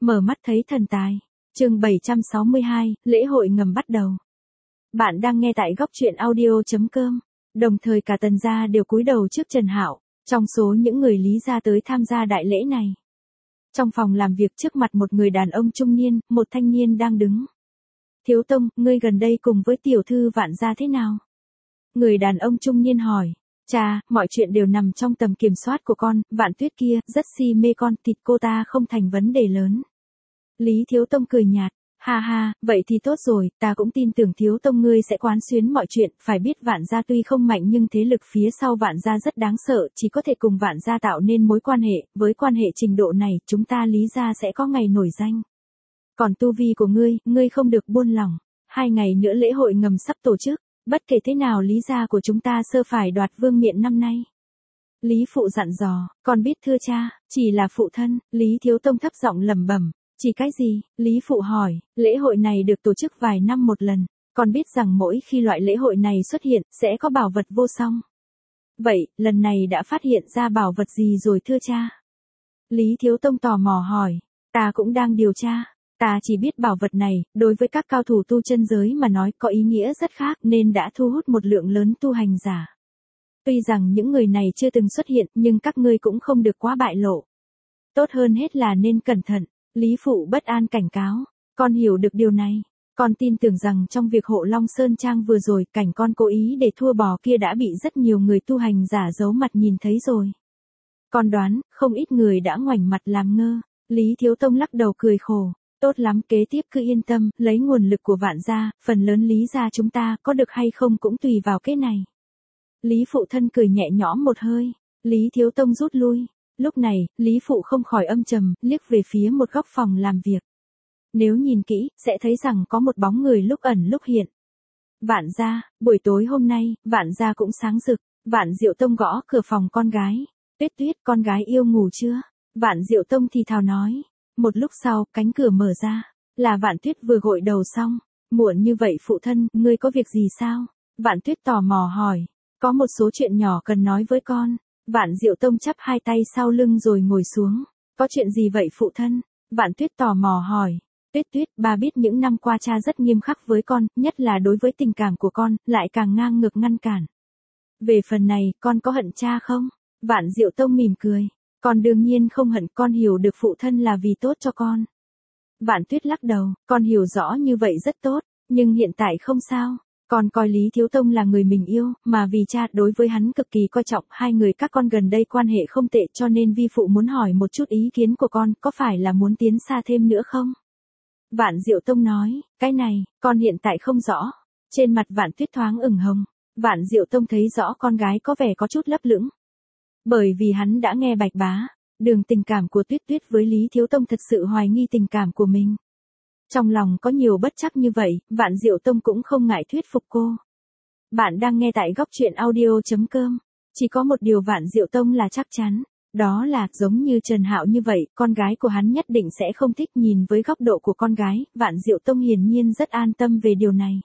Mở mắt thấy thần tài. Chương 762, lễ hội ngầm bắt đầu. Bạn đang nghe tại góc truyện audio.com. Đồng thời cả Tần gia đều cúi đầu trước Trần Hạo, trong số những người Lý gia tới tham gia đại lễ này. Trong phòng làm việc trước mặt một người đàn ông trung niên, một thanh niên đang đứng. Thiếu tông, ngươi gần đây cùng với tiểu thư Vạn gia thế nào? Người đàn ông trung niên hỏi. Cha, mọi chuyện đều nằm trong tầm kiểm soát của con, Vạn Tuyết kia, rất si mê con, thịt cô ta không thành vấn đề lớn. Lý Thiếu Tông cười nhạt, ha ha, vậy thì tốt rồi, ta cũng tin tưởng Thiếu Tông ngươi sẽ quán xuyến mọi chuyện, phải biết Vạn gia tuy không mạnh nhưng thế lực phía sau Vạn gia rất đáng sợ, chỉ có thể cùng Vạn gia tạo nên mối quan hệ, với quan hệ trình độ này, chúng ta Lý gia sẽ có ngày nổi danh. Còn tu vi của ngươi không được buông lỏng, 2 ngày nữa lễ hội ngầm sắp tổ chức. Bất kể thế nào Lý gia của chúng ta sơ phải đoạt vương miện năm nay. Lý phụ dặn dò, con biết thưa cha, chỉ là phụ thân, Lý Thiếu Tông thấp giọng lẩm bẩm, chỉ cái gì? Lý phụ hỏi, lễ hội này được tổ chức vài năm một lần, con biết rằng mỗi khi loại lễ hội này xuất hiện, sẽ có bảo vật vô song. Vậy, lần này đã phát hiện ra bảo vật gì rồi thưa cha? Lý Thiếu Tông tò mò hỏi, ta cũng đang điều tra. Ta chỉ biết bảo vật này, đối với các cao thủ tu chân giới mà nói có ý nghĩa rất khác nên đã thu hút một lượng lớn tu hành giả. Tuy rằng những người này chưa từng xuất hiện nhưng các ngươi cũng không được quá bại lộ. Tốt hơn hết là nên cẩn thận, Lý Phụ bất an cảnh cáo. Con hiểu được điều này. Con tin tưởng rằng trong việc hộ Long Sơn Trang vừa rồi cảnh con cố ý để thua bò kia đã bị rất nhiều người tu hành giả giấu mặt nhìn thấy rồi. Con đoán, không ít người đã ngoảnh mặt làm ngơ. Lý Thiếu Tông lắc đầu cười khổ. Tốt lắm, kế tiếp cứ yên tâm, lấy nguồn lực của Vạn gia, phần lớn Lý gia chúng ta có được hay không cũng tùy vào cái này. Lý phụ thân cười nhẹ nhõm một hơi, Lý Thiếu Tông rút lui. Lúc này, Lý phụ không khỏi âm trầm, liếc về phía một góc phòng làm việc. Nếu nhìn kỹ, sẽ thấy rằng có một bóng người lúc ẩn lúc hiện. Vạn gia, buổi tối hôm nay, Vạn gia cũng sáng rực, Vạn Diệu Tông gõ cửa phòng con gái. Tuyết Tuyết, con gái yêu ngủ chưa? Vạn Diệu Tông thì thào nói. Một lúc sau, cánh cửa mở ra, là Vạn Tuyết vừa gội đầu xong. Muộn như vậy phụ thân, ngươi có việc gì sao? Vạn Tuyết tò mò hỏi, có một số chuyện nhỏ cần nói với con. Vạn Diệu Tông chắp hai tay sau lưng rồi ngồi xuống. Có chuyện gì vậy phụ thân? Vạn Tuyết tò mò hỏi. Tuyết Tuyết, bà biết những năm qua cha rất nghiêm khắc với con, nhất là đối với tình cảm của con, lại càng ngang ngược ngăn cản. Về phần này, con có hận cha không? Vạn Diệu Tông mỉm cười. Con đương nhiên không hận, con hiểu được phụ thân là vì tốt cho con. Vạn Tuyết lắc đầu, con hiểu rõ như vậy rất tốt, nhưng hiện tại không sao. Con coi Lý Thiếu Tông là người mình yêu, mà vì cha đối với hắn cực kỳ coi trọng, hai người các con gần đây quan hệ không tệ cho nên vi phụ muốn hỏi một chút ý kiến của con, có phải là muốn tiến xa thêm nữa không? Vạn Diệu Tông nói, cái này, con hiện tại không rõ. Trên mặt Vạn Tuyết thoáng ửng hồng, Vạn Diệu Tông thấy rõ con gái có vẻ có chút lấp lửng. Bởi vì hắn đã nghe Bạch Bá, đường tình cảm của Tuyết Tuyết với Lý Thiếu Tông thật sự hoài nghi tình cảm của mình. Trong lòng có nhiều bất trắc như vậy, Vạn Diệu Tông cũng không ngại thuyết phục cô. Bạn đang nghe tại góc truyện audio.com. Chỉ có một điều Vạn Diệu Tông là chắc chắn, đó là giống như Trần Hạo như vậy, con gái của hắn nhất định sẽ không thích. Nhìn với góc độ của con gái, Vạn Diệu Tông hiển nhiên rất an tâm về điều này.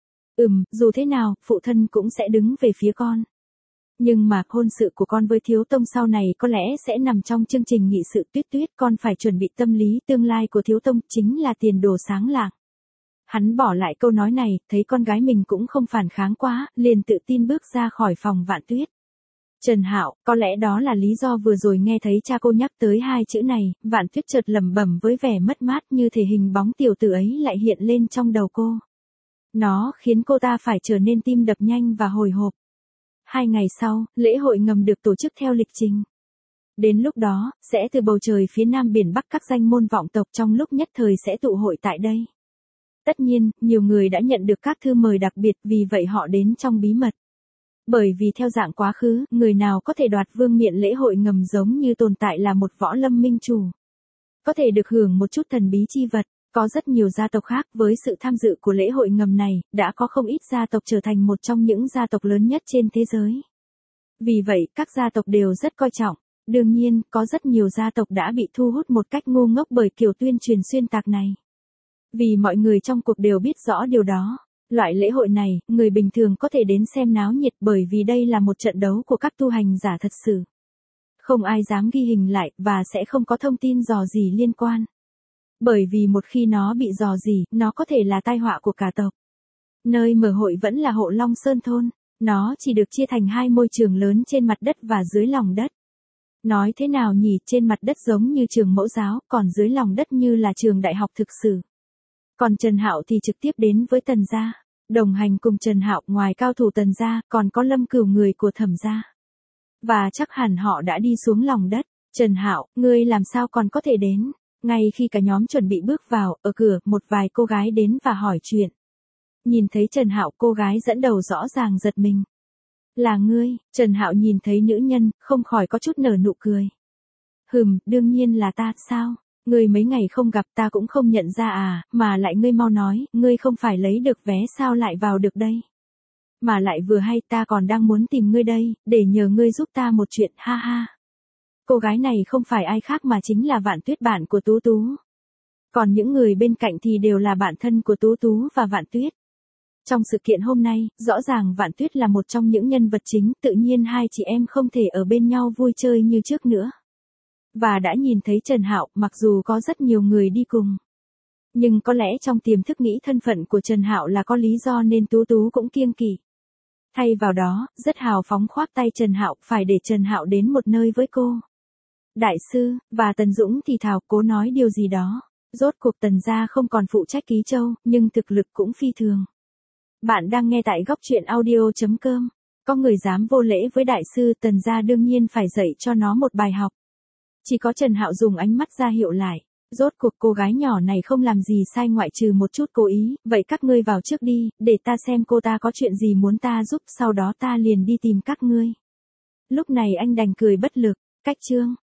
Dù thế nào, phụ thân cũng sẽ đứng về phía con. Nhưng mà hôn sự của con với Thiếu Tông sau này có lẽ sẽ nằm trong chương trình nghị sự. Tuyết Tuyết, con phải chuẩn bị tâm lý, tương lai của Thiếu Tông chính là tiền đồ sáng lạng. Hắn bỏ lại câu nói này, thấy con gái mình cũng không phản kháng quá, liền tự tin bước ra khỏi phòng Vạn Tuyết. Trần Hạo, có lẽ đó là lý do vừa rồi nghe thấy cha cô nhắc tới hai chữ này, Vạn Tuyết chợt lẩm bẩm với vẻ mất mát, như thể hình bóng tiểu tử ấy lại hiện lên trong đầu cô. Nó khiến cô ta phải trở nên tim đập nhanh và hồi hộp. 2 ngày sau, lễ hội ngầm được tổ chức theo lịch trình. Đến lúc đó, sẽ từ bầu trời phía nam biển Bắc các danh môn vọng tộc trong lúc nhất thời sẽ tụ hội tại đây. Tất nhiên, nhiều người đã nhận được các thư mời đặc biệt, vì vậy họ đến trong bí mật. Bởi vì theo dạng quá khứ, người nào có thể đoạt vương miện lễ hội ngầm giống như tồn tại là một võ lâm minh chủ. Có thể được hưởng một chút thần bí chi vật. Có rất nhiều gia tộc khác với sự tham dự của lễ hội ngầm này, đã có không ít gia tộc trở thành một trong những gia tộc lớn nhất trên thế giới. Vì vậy, các gia tộc đều rất coi trọng. Đương nhiên, có rất nhiều gia tộc đã bị thu hút một cách ngu ngốc bởi kiểu tuyên truyền xuyên tạc này. Vì mọi người trong cuộc đều biết rõ điều đó. Loại lễ hội này, người bình thường có thể đến xem náo nhiệt bởi vì đây là một trận đấu của các tu hành giả thật sự. Không ai dám ghi hình lại và sẽ không có thông tin dò dỉ liên quan. Bởi vì một khi nó bị rò rỉ, nó có thể là tai họa của cả tộc. Nơi mở hội vẫn là Hộ Long Sơn thôn, nó chỉ được chia thành 2 môi trường lớn trên mặt đất và dưới lòng đất. Nói thế nào nhỉ, trên mặt đất giống như trường mẫu giáo, còn dưới lòng đất như là trường đại học thực sự. Còn Trần Hạo thì trực tiếp đến với Tần gia. Đồng hành cùng Trần Hạo ngoài cao thủ Tần gia, còn có Lâm Cửu người của Thẩm gia. Và chắc hẳn họ đã đi xuống lòng đất. Trần Hạo, ngươi làm sao còn có thể đến? Ngay khi cả nhóm chuẩn bị bước vào, ở cửa, một vài cô gái đến và hỏi chuyện. Nhìn thấy Trần Hạo, cô gái dẫn đầu rõ ràng giật mình. Là ngươi? Trần Hạo nhìn thấy nữ nhân, không khỏi có chút nở nụ cười. Đương nhiên là ta, sao? Ngươi mấy ngày không gặp ta cũng không nhận ra à, mà lại ngươi mau nói, ngươi không phải lấy được vé sao lại vào được đây? Mà lại vừa hay ta còn đang muốn tìm ngươi đây, để nhờ ngươi giúp ta một chuyện, ha ha. Cô gái này không phải ai khác mà chính là Vạn Tuyết, bạn của Tú Tú. Còn những người bên cạnh thì đều là bạn thân của Tú Tú và Vạn Tuyết. Trong sự kiện hôm nay, rõ ràng Vạn Tuyết là một trong những nhân vật chính, tự nhiên hai chị em không thể ở bên nhau vui chơi như trước nữa. Và đã nhìn thấy Trần Hạo, mặc dù có rất nhiều người đi cùng. Nhưng có lẽ trong tiềm thức nghĩ thân phận của Trần Hạo là có lý do nên Tú Tú cũng kiêng kỵ. Thay vào đó, rất hào phóng khoác tay Trần Hạo, phải để Trần Hạo đến một nơi với cô. Đại sư, và Tần Dũng thì thào cố nói điều gì đó. Rốt cuộc Tần gia không còn phụ trách Ký Châu, nhưng thực lực cũng phi thường. Bạn đang nghe tại góc truyện audio.com. Có người dám vô lễ với đại sư, Tần gia đương nhiên phải dạy cho nó một bài học. Chỉ có Trần Hạo dùng ánh mắt ra hiệu lại. Rốt cuộc cô gái nhỏ này không làm gì sai ngoại trừ một chút cố ý, vậy các ngươi vào trước đi, để ta xem cô ta có chuyện gì muốn ta giúp, sau đó ta liền đi tìm các ngươi. Lúc này anh đành cười bất lực, cách chương.